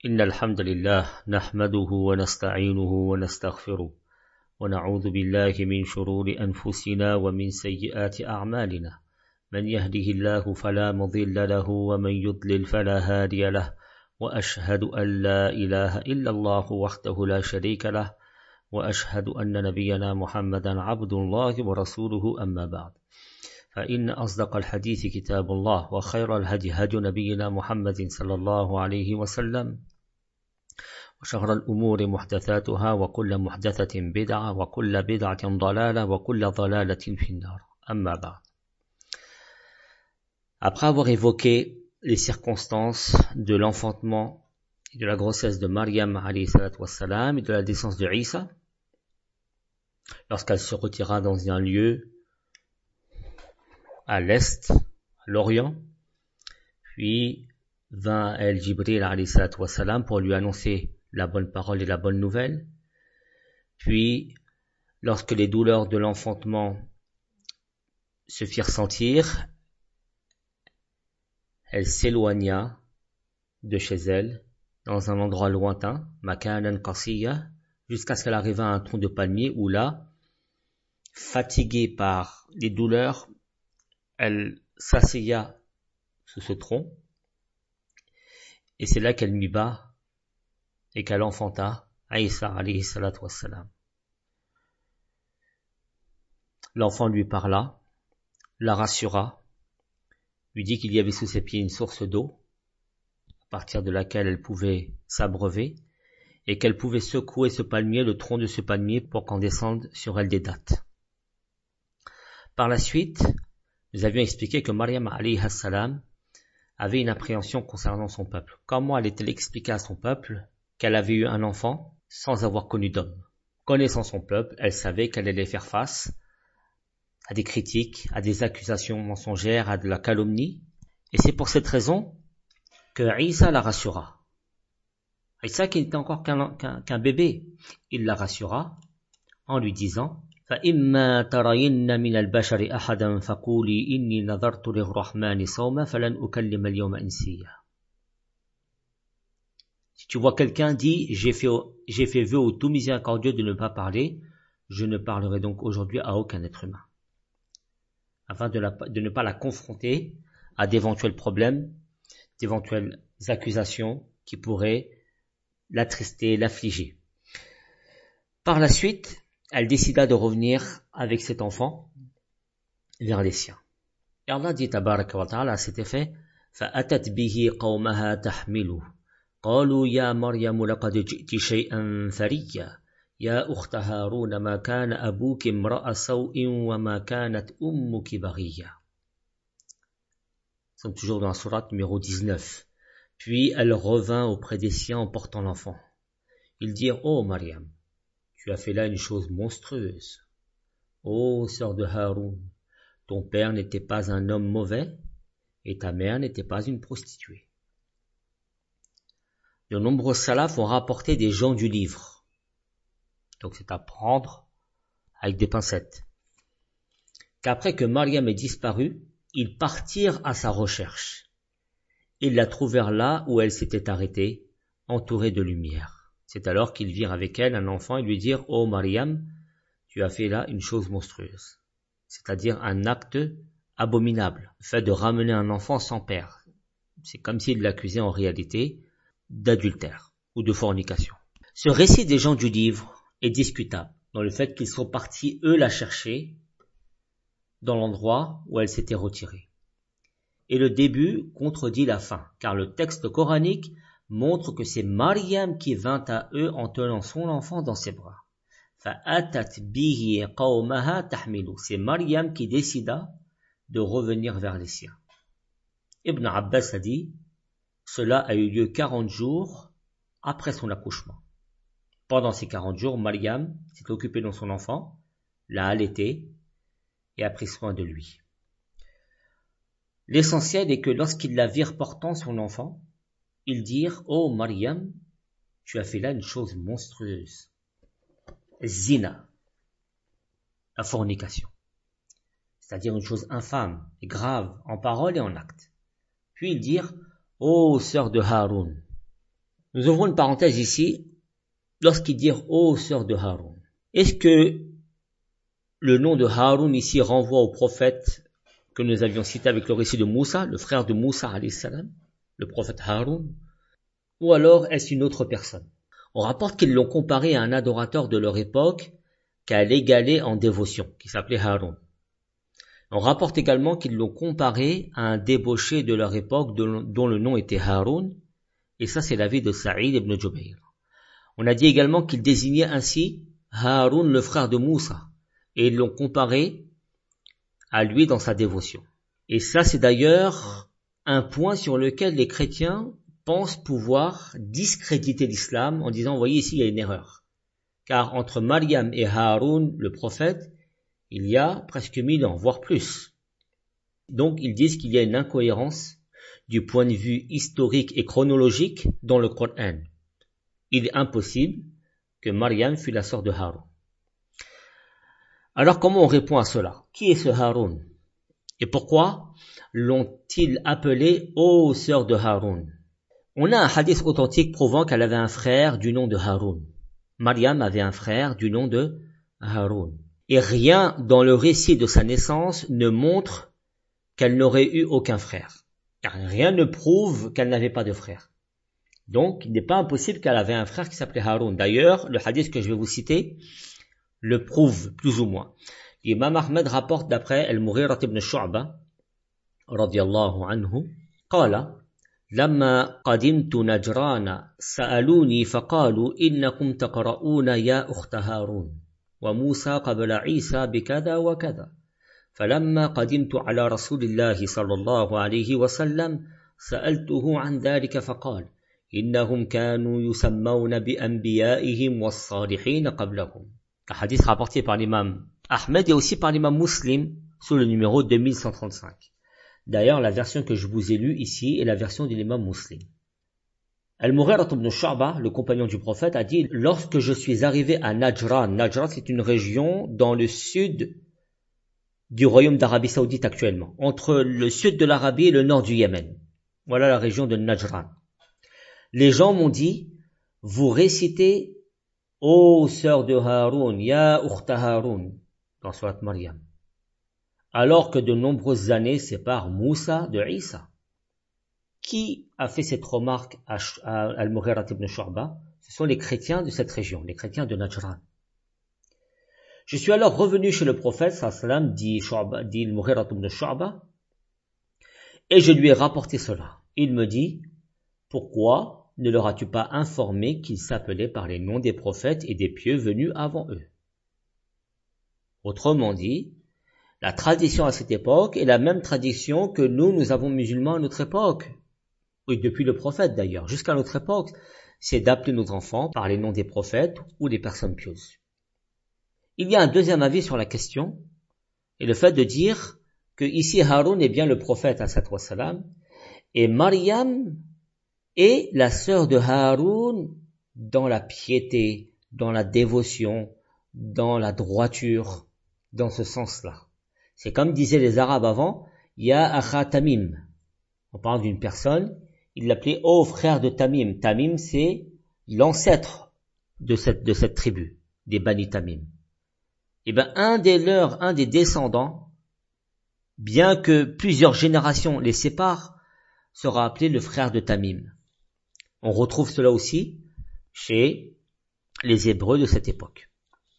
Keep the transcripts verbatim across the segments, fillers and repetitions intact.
إن الحمد لله نحمده ونستعينه ونستغفره ونعوذ بالله من شرور أنفسنا ومن سيئات أعمالنا من يهده الله فلا مضل له ومن يضلل فلا هادي له وأشهد أن لا إله إلا الله وحده لا شريك له وأشهد أن نبينا محمدا عبد الله ورسوله أما بعد فإن أصدق الحديث كتاب الله وخير الهدي هدي نبينا محمد صلى الله عليه وسلم وشر الأمور محدثاتها وكل محدثة بدعة وكل بدعة ضلالة وكل ضلالة في النار أما بعد. Après avoir évoqué les circonstances de l'enfantement et de la grossesse de Maryam alayhi salatu wassalam et de la naissance de Isa, lorsqu'elle se retira dans un lieu à l'est, à l'orient, puis vint à El Jibril alayhi salatu wassalam pour lui annoncer la bonne parole et la bonne nouvelle. Puis, lorsque les douleurs de l'enfantement se firent sentir, elle s'éloigna de chez elle, dans un endroit lointain, Makanan Qasiya, jusqu'à ce qu'elle arrive à un tronc de palmier où là, fatiguée par les douleurs, elle s'asseya sous ce tronc, et c'est là qu'elle mit bas et qu'elle enfanta Isa alayhi salatu wassalam. L'enfant lui parla, la rassura, lui dit qu'il y avait sous ses pieds une source d'eau, à partir de laquelle elle pouvait s'abreuver, et qu'elle pouvait secouer ce palmier, le tronc de ce palmier, pour qu'en descende sur elle des dattes. Par la suite, nous avions expliqué que Maryam alayhi salam avait une appréhension concernant son peuple. Comment allait-elle expliquer à son peuple qu'elle avait eu un enfant sans avoir connu d'homme? Connaissant son peuple, elle savait qu'elle allait faire face à des critiques, à des accusations mensongères, à de la calomnie. Et c'est pour cette raison que Isa la rassura. Isa qui n'était encore qu'un, qu'un, qu'un bébé, il la rassura en lui disant فَإِمَّا تَرَيِنَّ مِنَ الْبَشَرِ أَحَدًا فَقُولِي إِنِّي نَذَرْتُ لِلرَّحْمَنِ صَوْمًا فَلَنْ أُكَلِّمَ الْيَوْمَ إِنسِيًّا. Si tu vois quelqu'un dit j'ai fait, j'ai fait vœu au tout miséricordieux de ne pas parler, je ne parlerai donc aujourd'hui à aucun être humain, afin de, la, de ne pas la confronter à d'éventuels problèmes, d'éventuelles accusations qui pourraient l'attrister, l'affliger. Par la suite, elle décida de revenir avec cet enfant vers les siens. Et Allah dit tabaraka wa ta'ala à cet effet فَأَتَتْ بِهِ قَوْمَهَا تَحْمِلُهُ قَالُوا يَا مَرْيَمُ لَقَدْ جِئْتِ شَيْئًا فَرِيًّا يَا أُخْتَ هَارُونَ مَا كَانَ أَبُوكِ امْرَأَ سَوْءٍ وَمَا كَانَتْ أُمُّكِ بَغِيًّا. Nous sommes toujours dans la sourate numéro dix-neuf. Puis elle revint auprès des siens en portant l'enfant. Ils dirent: Ô Maryam, tu as fait là une chose monstrueuse. Ô sœur de Haroun, ton père n'était pas un homme mauvais et ta mère n'était pas une prostituée. De nombreux salafs ont rapporté des gens du livre. Donc c'est à prendre avec des pincettes. Qu'après que Maryam ait disparu, ils partirent à sa recherche. Ils la trouvèrent là où elle s'était arrêtée, entourée de lumière. C'est alors qu'ils virent avec elle un enfant et lui dirent: Ô Maryam, tu as fait là une chose monstrueuse. C'est-à-dire un acte abominable, le fait de ramener un enfant sans père. C'est comme s'ils l'accusaient en réalité d'adultère ou de fornication. Ce récit des gens du livre est discutable, dans le fait qu'ils sont partis, eux, la chercher dans l'endroit où elle s'était retirée. Et le début contredit la fin, car le texte coranique montre que c'est Maryam qui vint à eux en tenant son enfant dans ses bras. فَأَتَتْ بِهِ قَوْمَهَا تَحْمِلُ. C'est Maryam qui décida de revenir vers les siens. Ibn Abbas a dit, cela a eu lieu quarante jours après son accouchement. Pendant ces quarante jours, Maryam s'est occupée de son enfant, l'a allaité et a pris soin de lui. L'essentiel est que lorsqu'ils la virent portant son enfant, ils dirent: Ô Maryam, tu as fait là une chose monstrueuse. Zina, la fornication. C'est-à-dire une chose infâme et grave en parole et en acte. Puis ils dirent: Ô sœur de Haroun, Nous ouvrons une parenthèse ici, lorsqu'il dit « Ô sœur de Haroun ». Est-ce que le nom de Haroun ici renvoie au prophète que nous avions cité avec le récit de Moussa, le frère de Moussa alayhi salam, le prophète Haroun, ou alors est-ce une autre personne? On rapporte qu'ils l'ont comparé à un adorateur de leur époque qu'à l'égaler en dévotion, qui s'appelait Haroun. On rapporte également qu'ils l'ont comparé à un débauché de leur époque dont le nom était Haroun, et ça c'est l'avis de Saïd ibn Jubayr. On a dit également qu'il désignait ainsi Haroun le frère de Moussa, et ils l'ont comparé à lui dans sa dévotion. Et ça c'est d'ailleurs un point sur lequel les chrétiens pensent pouvoir discréditer l'islam en disant, vous voyez ici il y a une erreur. Car entre Maryam et Haroun, le prophète, il y a presque mille ans, voire plus. Donc ils disent qu'il y a une incohérence du point de vue historique et chronologique dans le Coran. Il est impossible que Maryam fût la sœur de Haroun. Alors comment on répond à cela? Qui est ce Haroun? Et pourquoi l'ont-ils appelé « ô sœur de Haroun » ? On a un hadith authentique prouvant qu'elle avait un frère du nom de Haroun. Maryam avait un frère du nom de Haroun. Et rien dans le récit de sa naissance ne montre qu'elle n'aurait eu aucun frère. Car rien ne prouve qu'elle n'avait pas de frère. Donc, il n'est pas impossible qu'elle avait un frère qui s'appelait Haroun. D'ailleurs, le hadith que je vais vous citer le prouve plus ou moins. L'imam Ahmed rapporte d'après Al-Mughira ibn Shu'ba, radiyallahu anhu, قال لما قدمت نجران سألوني فقالوا إنكم تقرؤون يا أخت هارون وموسى قبل عيسى بكذا وكذا فلما قدمت على رسول الله صلى الله عليه وسلم سألته عن ذلك فقال إنهم كانوا يسمون بأنبيائهم والصالحين قبلهم. Un hadith rapporté par l'imam Ahmed et aussi par l'imam Muslim sous le numéro deux mille cent trente-cinq. D'ailleurs, la version que je vous ai lue ici est la version de l'imam Muslim. Al-Mughira ibn Shu'ba, le compagnon du prophète, a dit « Lorsque je suis arrivé à Najran », Najran c'est une région dans le sud du royaume d'Arabie Saoudite actuellement, entre le sud de l'Arabie et le nord du Yémen. Voilà la région de Najran. Les gens m'ont dit « Vous récitez « Ô sœur de Haroun, ya ukhta Haroun » dans Surat Maryam. Alors que de nombreuses années séparent Moussa de Isa. Qui a fait cette remarque à, à Al-Mughira ibn Shu'ba? Ce sont les chrétiens de cette région, les chrétiens de Najran. Je suis alors revenu chez le prophète, sallam, dit, dit Al-Mughira ibn Shu'ba, et je lui ai rapporté cela. Il me dit, pourquoi ne leur as-tu pas informé qu'ils s'appelaient par les noms des prophètes et des pieux venus avant eux? Autrement dit, la tradition à cette époque est la même tradition que nous, nous avons musulmans à notre époque. Oui, depuis le prophète d'ailleurs, jusqu'à notre époque, c'est d'appeler nos enfants par les noms des prophètes ou des personnes pieuses. Il y a un deuxième avis sur la question, et le fait de dire que ici Haroun est bien le prophète, alayhi wa salam, et Maryam est la sœur de Haroun dans la piété, dans la dévotion, dans la droiture, dans ce sens-là. C'est comme disaient les Arabes avant, Ya akha Tamim. On parle d'une personne, il l'appelait ô frère de Tamim. Tamim, c'est l'ancêtre de cette, de cette tribu, des Bani Tamim. Et ben, un des leurs, un des descendants, bien que plusieurs générations les séparent, sera appelé le frère de Tamim. On retrouve cela aussi chez les Hébreux de cette époque.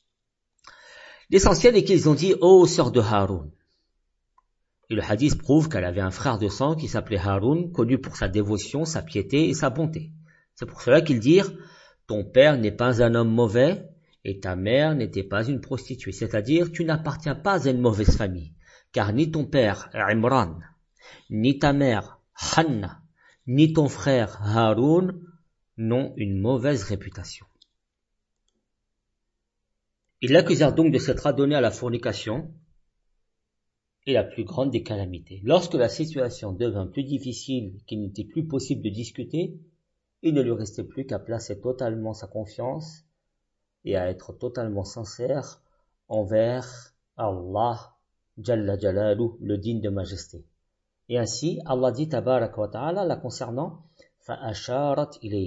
L'essentiel est qu'ils ont dit « Ô sœur de Haroun ». Et le hadith prouve qu'elle avait un frère de sang qui s'appelait Haroun, connu pour sa dévotion, sa piété et sa bonté. C'est pour cela qu'ils dirent « Ton père n'est pas un homme mauvais et ta mère n'était pas une prostituée ». C'est-à-dire, tu n'appartiens pas à une mauvaise famille, car ni ton père Imran, ni ta mère Hanna, ni ton frère Haroun n'ont une mauvaise réputation. Ils l'accusèrent donc de s'être adonné à la fornication et la plus grande des calamités. Lorsque la situation devint plus difficile, qu'il n'était plus possible de discuter, il ne lui restait plus qu'à placer totalement sa confiance et à être totalement sincère envers Allah Jalla Jalaluh, le digne de majesté. Et ainsi, Allah dit tabaraka wa ta'ala la concernant, فَأَشَارَتْ إِلَيْهِ.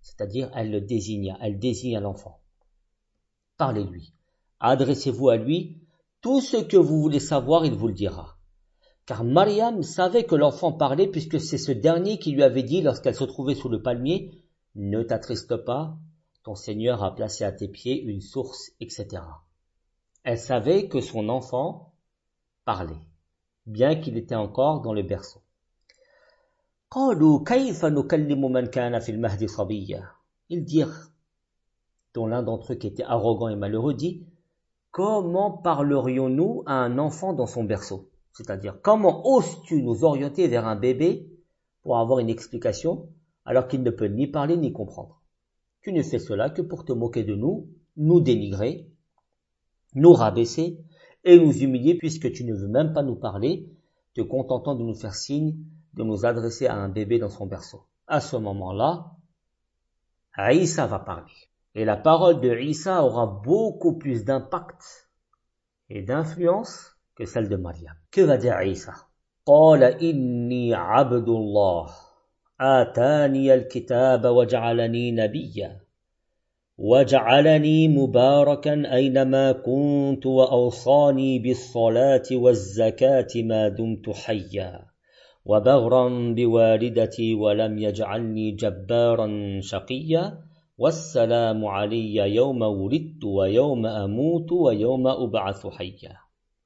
c'est-à-dire elle le désigna, elle désigne l'enfant. Parlez-lui, adressez-vous à lui, tout ce que vous voulez savoir, il vous le dira. Car Mariam savait que l'enfant parlait puisque c'est ce dernier qui lui avait dit lorsqu'elle se trouvait sous le palmier, « Ne t'attriste pas, ton Seigneur a placé à tes pieds une source, et cetera » Elle savait que son enfant parlait, bien qu'il était encore dans le berceau. قالوا كيف نكلم من كان في المهد صبيا. Ils dirent, dont l'un d'entre eux qui était arrogant et malheureux dit, comment parlerions-nous à un enfant dans son berceau? C'est-à-dire, comment oses-tu nous orienter vers un bébé pour avoir une explication alors qu'il ne peut ni parler ni comprendre? Tu ne fais cela que pour te moquer de nous, nous dénigrer, nous rabaisser et nous humilier puisque tu ne veux même pas nous parler, te contentant de nous faire signe de nous adresser à un bébé dans son berceau. À ce moment-là, Isa va parler. Et la parole de Isa aura beaucoup plus d'impact et d'influence que celle de Mariam. Que va dire Isa? قال إني عبد الله آتاني الكتاب وجعلني نبيا وجعلني مباركا أينما كنت وأوصاني بالصلاة والزكاة ما دمت حيا وبرا بوالدتي ولم يجعلني جبارا شقيا والسلام علي يوم ولدت ويوم أموت ويوم أبعث حيا.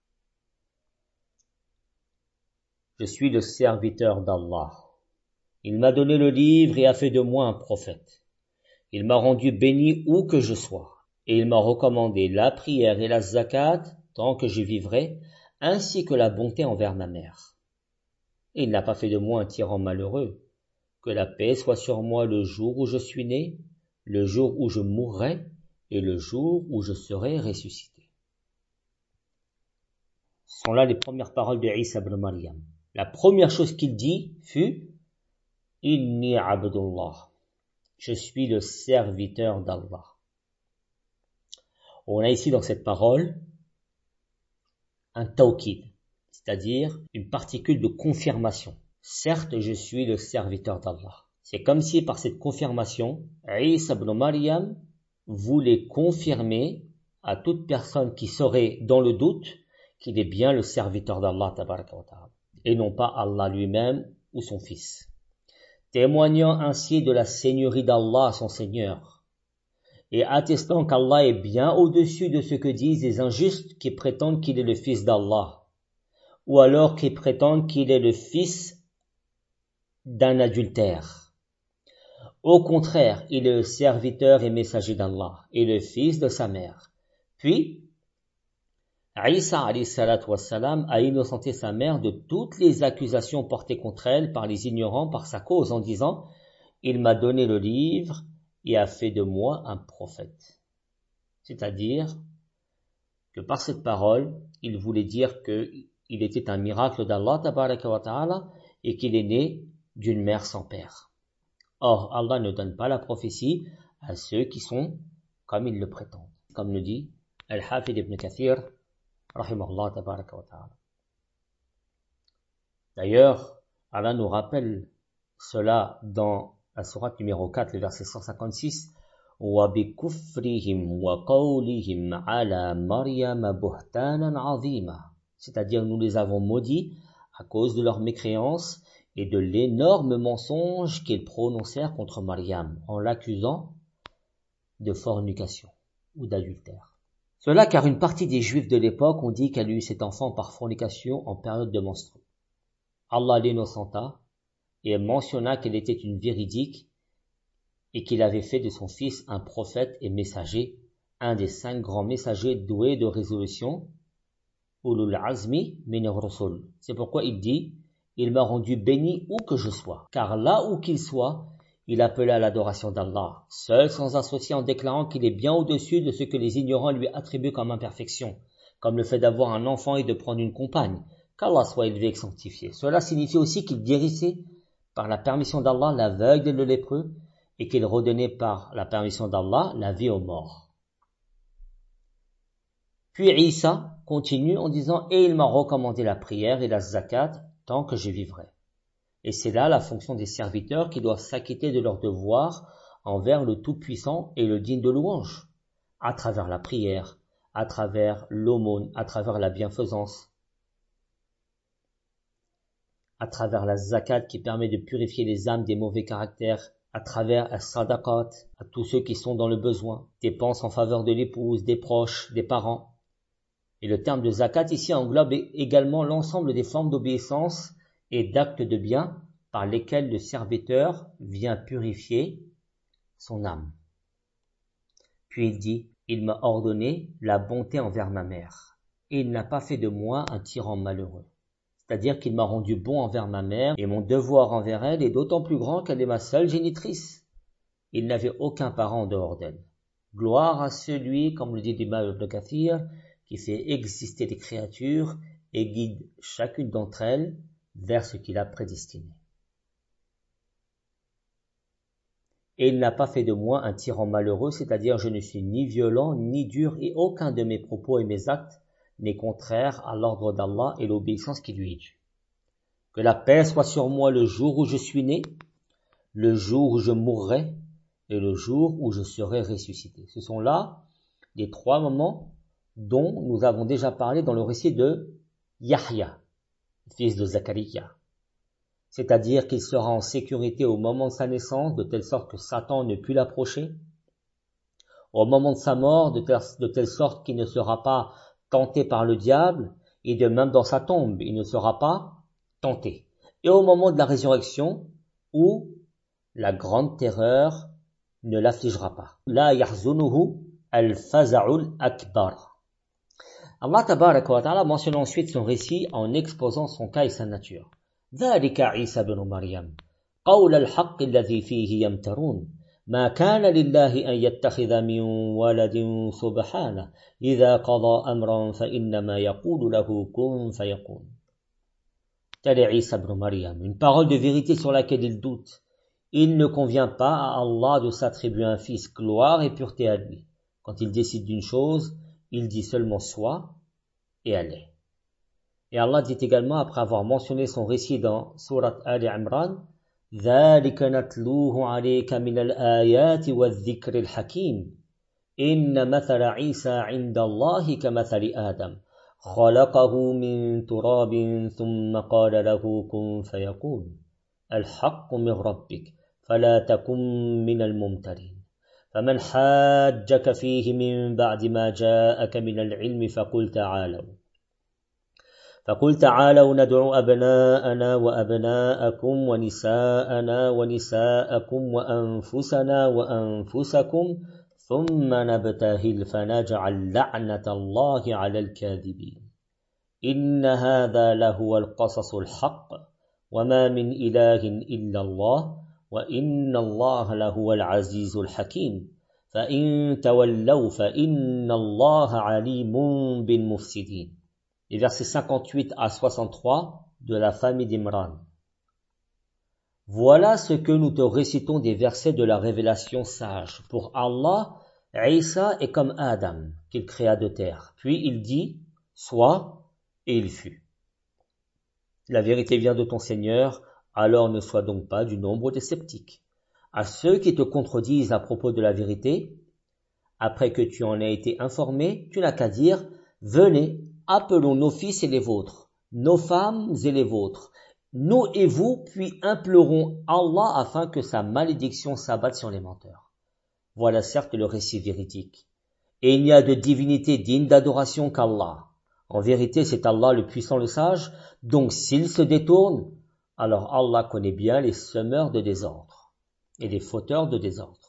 Je suis le serviteur d'Allah. Il m'a donné le livre et a fait de moi un prophète. Il m'a rendu béni où que je sois. Et il m'a recommandé la prière et la zakat tant que je vivrai, ainsi que la bonté envers ma mère. Et il n'a pas fait de moi un tyran malheureux. Que la paix soit sur moi le jour où je suis né, le jour où je mourrai et le jour où je serai ressuscité. Ce sont là les premières paroles de Isa ibn Maryam. La première chose qu'il dit fut « Inni abdullah » je suis le serviteur d'Allah. On a ici dans cette parole un tawkid, c'est-à-dire une particule de confirmation. Certes, je suis le serviteur d'Allah. C'est comme si par cette confirmation, Isa ibn Maryam voulait confirmer à toute personne qui serait dans le doute qu'il est bien le serviteur d'Allah tabaraka wa ta'ala, et non pas Allah lui-même ou son fils. Témoignant ainsi de la seigneurie d'Allah, son Seigneur, et attestant qu'Allah est bien au-dessus de ce que disent les injustes qui prétendent qu'il est le fils d'Allah, ou alors qui prétendent qu'il est le fils d'un adultère. Au contraire, il est le serviteur et messager d'Allah, et le fils de sa mère. Puis, Isa alayhi salatu wassalam a innocenté sa mère de toutes les accusations portées contre elle par les ignorants par sa cause en disant « Il m'a donné le livre et a fait de moi un prophète ». C'est-à-dire que par cette parole, il voulait dire qu'il était un miracle d'Allah tabaraka wa ta'ala et qu'il est né d'une mère sans père. Or, Allah ne donne pas la prophétie à ceux qui sont comme ils le prétendent. Comme le dit Al-Hafid ibn Kathir, rahimahullah tabaraka wa ta'ala. D'ailleurs, Allah nous rappelle cela dans la sourate numéro quatre, le verset cent cinquante-six. وَبِكُفْرِهِمْ وَقَوْلِهِمْ عَلَى مَرْيَمَ بُهْتَانًا عَظِيمًا. C'est-à-dire, nous les avons maudits à cause de leur mécréance et de l'énorme mensonge qu'ils prononcèrent contre Mariam en l'accusant de fornication ou d'adultère. Cela car une partie des Juifs de l'époque ont dit qu'elle eut cet enfant par fornication en période de menstrues. Allah l'innocenta et mentionna qu'elle était une véridique et qu'il avait fait de son fils un prophète et messager, un des cinq grands messagers doués de résolution, ulul azmi min ar-rusul. C'est pourquoi il dit « Il m'a rendu béni où que je sois », car là où qu'il soit, il appelait à l'adoration d'Allah, seul sans associer en déclarant qu'il est bien au-dessus de ce que les ignorants lui attribuent comme imperfection, comme le fait d'avoir un enfant et de prendre une compagne, qu'Allah soit élevé et sanctifié. Cela signifie aussi qu'il guérissait par la permission d'Allah l'aveugle et le lépreux, et qu'il redonnait par la permission d'Allah la vie aux morts. Puis Isa continue en disant « Et il m'a recommandé la prière et la zakat tant que je vivrai ». Et c'est là la fonction des serviteurs qui doivent s'acquitter de leurs devoirs envers le Tout-Puissant et le digne de louange, à travers la prière, à travers l'aumône, à travers la bienfaisance, à travers la zakat qui permet de purifier les âmes des mauvais caractères, à travers la sadaqat, à tous ceux qui sont dans le besoin, dépenses en faveur de l'épouse, des proches, des parents. Et le terme de zakat ici englobe également l'ensemble des formes d'obéissance et d'actes de bien par lesquels le serviteur vient purifier son âme. Puis il dit, il m'a ordonné la bonté envers ma mère, et il n'a pas fait de moi un tyran malheureux. C'est-à-dire qu'il m'a rendu bon envers ma mère, et mon devoir envers elle est d'autant plus grand qu'elle est ma seule génitrice. Il n'avait aucun parent en dehors d'elle. Gloire à celui, comme le dit l'imam Ibn Kathir, qui fait exister des créatures et guide chacune d'entre elles vers ce qu'il a prédestiné. Et il n'a pas fait de moi un tyran malheureux, c'est-à-dire je ne suis ni violent, ni dur, et aucun de mes propos et mes actes n'est contraire à l'ordre d'Allah et l'obéissance qui lui est due. Que la paix soit sur moi le jour où je suis né, le jour où je mourrai, et le jour où je serai ressuscité. Ce sont là les trois moments dont nous avons déjà parlé dans le récit de Yahya, fils de Zachariah. C'est-à-dire qu'il sera en sécurité au moment de sa naissance, de telle sorte que Satan ne put l'approcher, au moment de sa mort, de telle, de telle sorte qu'il ne sera pas tenté par le diable, et de même dans sa tombe, il ne sera pas tenté. Et au moment de la résurrection, où la grande terreur ne l'affligera pas. La yahzunuhu al-faza'ul akbar. Allah tabaraka wa ta'ala mentionne ensuite son récit en exposant son cas et sa nature. ذلك عيسى بن مريم قول الحق الذي فيه يمترون ما كان لله أن يتخذ من ولد سبحانه إذا قضى أمرا فإنما يقول له كن فيكون. Tel est Isa ibn Maryam, une parole de vérité sur laquelle il doute. Il ne convient pas à Allah de s'attribuer un fils, gloire et pureté à lui. Quand il décide d'une chose, il dit seulement soit et elle est. Et Allah dit également, après avoir mentionné son récit dans Surat Ali Imran, ذَلِكَ نَتْلُوهُ عَلَيْكَ مِنَ الْآيَاتِ وَالذِّكْرِ الْحَكِيمِ إِنَّ مَثَلَ عِيسَى عِنْدَ اللَّهِ كَمَثَلِ آدَمَ خَلَقَهُ مِنْ تُرَابٍ ثُمَّ قَالَ لَهُ كُنْ فَيَكُونُ الْحَقُّ مِنْ رَبِّكَ فَلَا تَكُنْ مِنَ الْمُمْتَرِينَ فَمَنْ حَاجَّكَ فِيهِ مِنْ بَعْدِ مَا جَاءَكَ مِنَ الْعِلْمِ فَقُلْ تَعَالَوْا فقل تعالوا ندعو أبناءنا وأبناءكم ونساءنا ونساءكم وأنفسنا وأنفسكم ثم نبتهل فنجعل لعنة الله على الكاذبين إن هذا لهو القصص الحق وما من إله إلا الله وإن الله لهو العزيز الحكيم فإن تولوا فإن الله عليم بالمفسدين. Les versets cinquante-huit à soixante-trois de la famille d'Imran. Voilà ce que nous te récitons des versets de la révélation sage. Pour Allah, Isa est comme Adam, qu'il créa de terre. Puis il dit, sois, et il fut. La vérité vient de ton Seigneur, alors ne sois donc pas du nombre des sceptiques. À ceux qui te contredisent à propos de la vérité, après que tu en aies été informé, tu n'as qu'à dire, venez, appelons nos fils et les vôtres, nos femmes et les vôtres, nous et vous, puis implorons Allah afin que sa malédiction s'abatte sur les menteurs. Voilà certes le récit véridique. Et il n'y a de divinité digne d'adoration qu'Allah. En vérité, c'est Allah le puissant, le sage, donc s'ils se détournent, alors Allah connaît bien les semeurs de désordre et les fauteurs de désordre.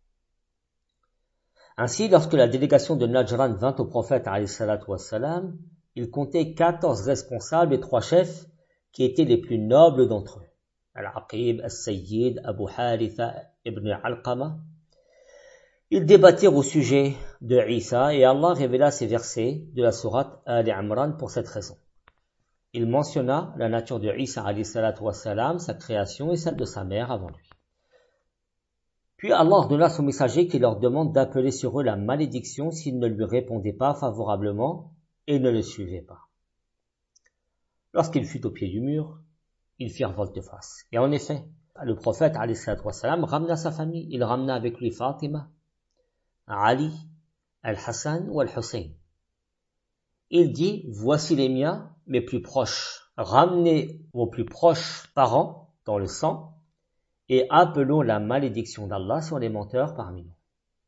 Ainsi, lorsque la délégation de Najran vint au prophète alayhi salatu wassalam, il comptait quatorze responsables et trois chefs qui étaient les plus nobles d'entre eux. Al-Aqib, Al-Sayyid, Abu Haritha, Ibn Alqama. Ils débattirent au sujet de Isa et Allah révéla ces versets de la sourate Ali Imran pour cette raison. Il mentionna la nature de Isa alayhi salatu wassalam, sa création et celle de sa mère avant lui. Puis Allah ordonna son messager qui leur demande d'appeler sur eux la malédiction s'ils ne lui répondaient pas favorablement et ne le suivaient pas. Lorsqu'il fut au pied du mur, ils firent volte-face. Et en effet, Le prophète, alayhi salatu wassalam, ramena sa famille. Il ramena avec lui Fatima, Ali, Al-Hassan ou Al-Hussein. Il dit, voici les miens, mes plus proches. Ramenez vos plus proches parents dans le sang et appelons la malédiction d'Allah sur les menteurs parmi nous.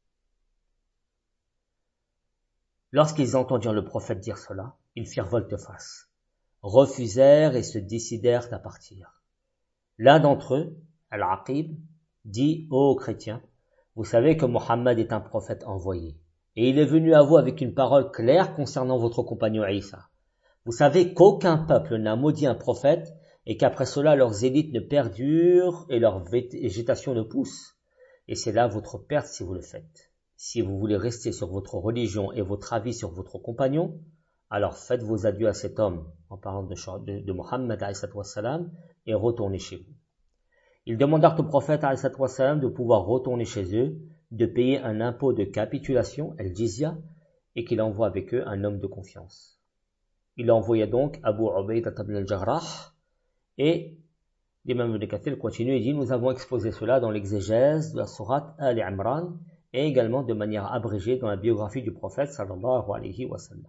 Lorsqu'ils entendirent le prophète dire cela, ils firent volte-face, refusèrent et se décidèrent à partir. L'un d'entre eux, Al-Aqib, dit aux chrétiens, vous savez que Mohammed est un prophète envoyé, et il est venu à vous avec une parole claire concernant votre compagnon Isa. Vous savez qu'aucun peuple n'a maudit un prophète, et qu'après cela leurs élites ne perdurent et leur végétation ne pousse. Et c'est là votre perte si vous le faites. Si vous voulez rester sur votre religion et votre avis sur votre compagnon, alors faites vos adieux à cet homme, en parlant de, de, de Mohammed alayhi salam, et retournez chez vous. Ils demandèrent au prophète alayhi salam de pouvoir retourner chez eux, de payer un impôt de capitulation, al-jizya, et qu'il envoie avec eux un homme de confiance. Il envoya donc Abu Ubaydah ibn al-Jarrah, et l'imam Ibn Kathir continue et dit, nous avons exposé cela dans l'exégèse de la sourate Al-Imran, et également de manière abrégée dans la biographie du prophète sallallahu alayhi wa sallam.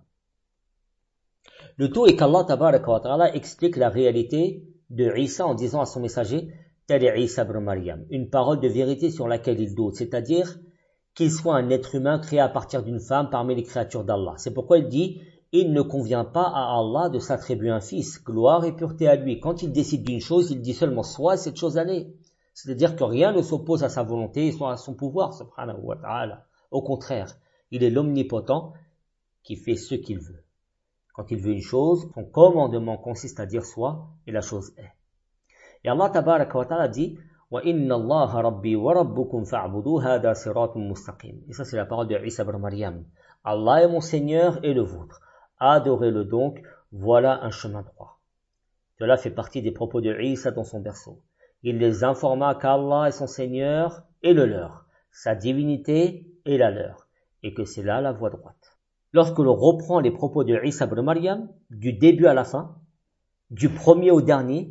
Le tout est qu'Allah tabaraka wa ta'ala explique la réalité de Isa en disant à son messager, tel est Isa ibn Maryam, une parole de vérité sur laquelle il doute, c'est-à-dire qu'il soit un être humain créé à partir d'une femme parmi les créatures d'Allah. C'est pourquoi il dit, il ne convient pas à Allah de s'attribuer un fils, gloire et pureté à lui. Quand il décide d'une chose, il dit seulement soit cette chose allée. C'est-à-dire que rien ne s'oppose à sa volonté et à son pouvoir, subhanahu wa ta'ala. Au contraire, il est l'omnipotent qui fait ce qu'il veut. Quand il veut une chose, son commandement consiste à dire soit, et la chose est. Et Allah tabaraka wa ta'ala dit, wa inna Allah rabbi wa rabbukum fa'budu hada siratun mustaqim. Et ça c'est la parole de Isa ibn Maryam. Allah est mon Seigneur et le vôtre. Adorez-le donc, voilà un chemin droit. Cela fait partie des propos de Isa dans son berceau. Il les informa qu'Allah est son Seigneur et le leur, sa divinité et la leur, et que c'est là la voie droite. Lorsque l'on reprend les propos de Isa ibn Maryam, du début à la fin, du premier au dernier,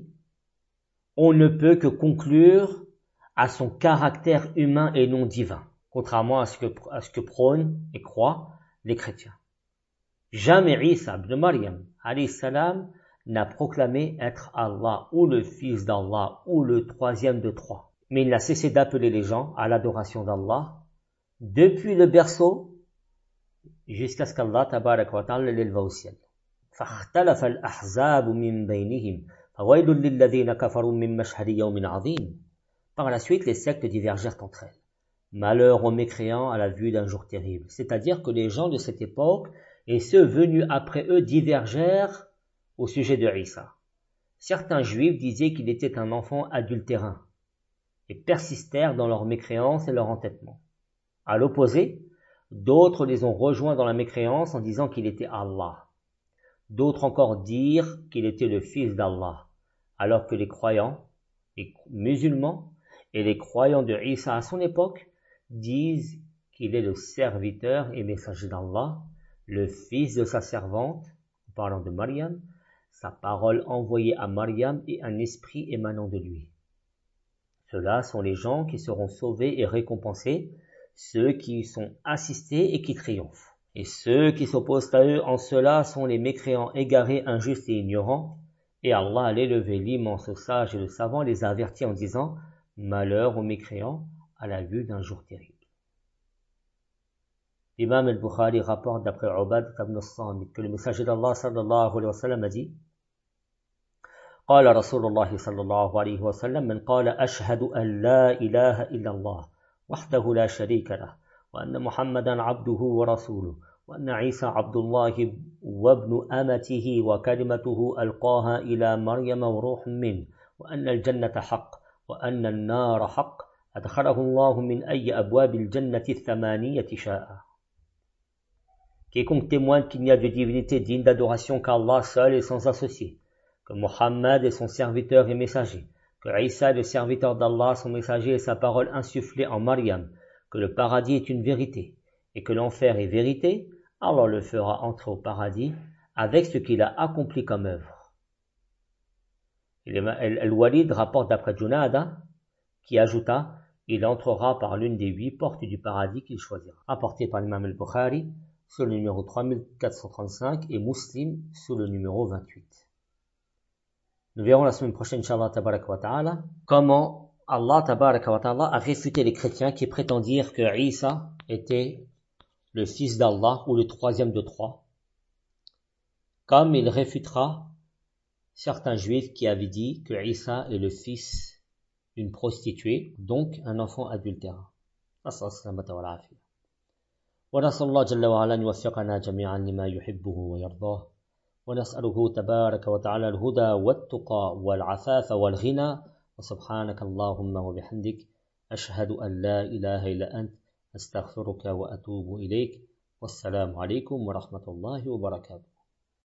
on ne peut que conclure à son caractère humain et non divin, contrairement à ce que, à ce que prônent et croient les chrétiens. Jamais Isa ibn Maryam, alayhi salam, n'a proclamé être Allah ou le fils d'Allah ou le troisième de trois. Mais il n'a cessé d'appeler les gens à l'adoration d'Allah depuis le berceau jusqu'à ce qu'Allah tabarak wa ta'ala l'éleva au ciel. فَاخْتَلَفَ الْأَحْزَابُ مِنْ بَيْنِهِمْ فَوَيْلٌ لِلَّذِينَ كَفَرُوا مِنْ مَشْهَدِ يَوْمٍ عَظِيمٍ. Par la suite, les sectes divergèrent entre elles. Malheur aux mécréants à la vue d'un jour terrible. C'est-à-dire que les gens de cette époque et ceux venus après eux divergèrent au sujet de Isa. Certains juifs disaient qu'il était un enfant adultérin et persistèrent dans leur mécréance et leur entêtement. À l'opposé, d'autres les ont rejoints dans la mécréance en disant qu'il était Allah. D'autres encore dirent qu'il était le fils d'Allah, alors que les croyants, les musulmans et les croyants de Isa à son époque disent qu'il est le serviteur et messager d'Allah, le fils de sa servante, en parlant de Maryam, sa parole envoyée à Maryam et un esprit émanant de lui. Ceux-là sont les gens qui seront sauvés et récompensés, ceux qui sont assistés et qui triomphent. Et ceux qui s'opposent à eux en cela sont les mécréants égarés, injustes et ignorants. Et Allah, l'élevé, l'immense, le sage et le savant, les a avertis en disant « Malheur aux mécréants à la vue d'un jour terrible ». L'imam al-Bukhari rapporte d'après Ubad ibn al-Samit que le messager d'Allah sallallahu alayhi wa sallam a dit قال رسول الله صلى الله عليه وسلم من قال أشهد أن لا إله إلا الله وحده لا شريك له وأن محمدا عبده ورسوله وأن عيسى عبد الله وابن أمته وكلمته ألقاها إلى مريم وروح منه وأن الجنة حق وأن النار حق أدخله الله من أي أبواب الجنة الثمانية شاء. Quiconque témoigne qu'il n'y a de divinité digne d'adoration qu'Allah seul et sans associé, que Mohammed est son serviteur et messager, que Isa est le serviteur d'Allah, son messager et sa parole insufflée en Maryam, que le paradis est une vérité et que l'enfer est vérité, Allah le fera entrer au paradis avec ce qu'il a accompli comme œuvre. Al-Walid rapporte d'après Junada qui ajouta « Il entrera par l'une des huit portes du paradis qu'il choisira », apporté par l'imam al-Bukhari sur le numéro trois mille quatre cent trente-cinq et Muslim sur le numéro vingt-huit. Nous verrons la semaine prochaine, Inch'Allah tabaraka wa ta'ala, comment Allah tabaraka wa ta'ala a réfuté les chrétiens qui prétendirent que Isa était le fils d'Allah ou le troisième de trois, comme il réfutera certains juifs qui avaient dit que Isa est le fils d'une prostituée, donc un enfant adultère. ونسأل الله جل وعلا أن يوفقنا جميعا لما يحبه ويرضاه ونسأله تبارك وتعالى الهدى والتقى والعفاف والغنى وسبحانك اللهم وبحمدك أشهد أن لا إله إلا أنت أستغفرك وأتوب إليك والسلام عليكم ورحمة الله وبركاته.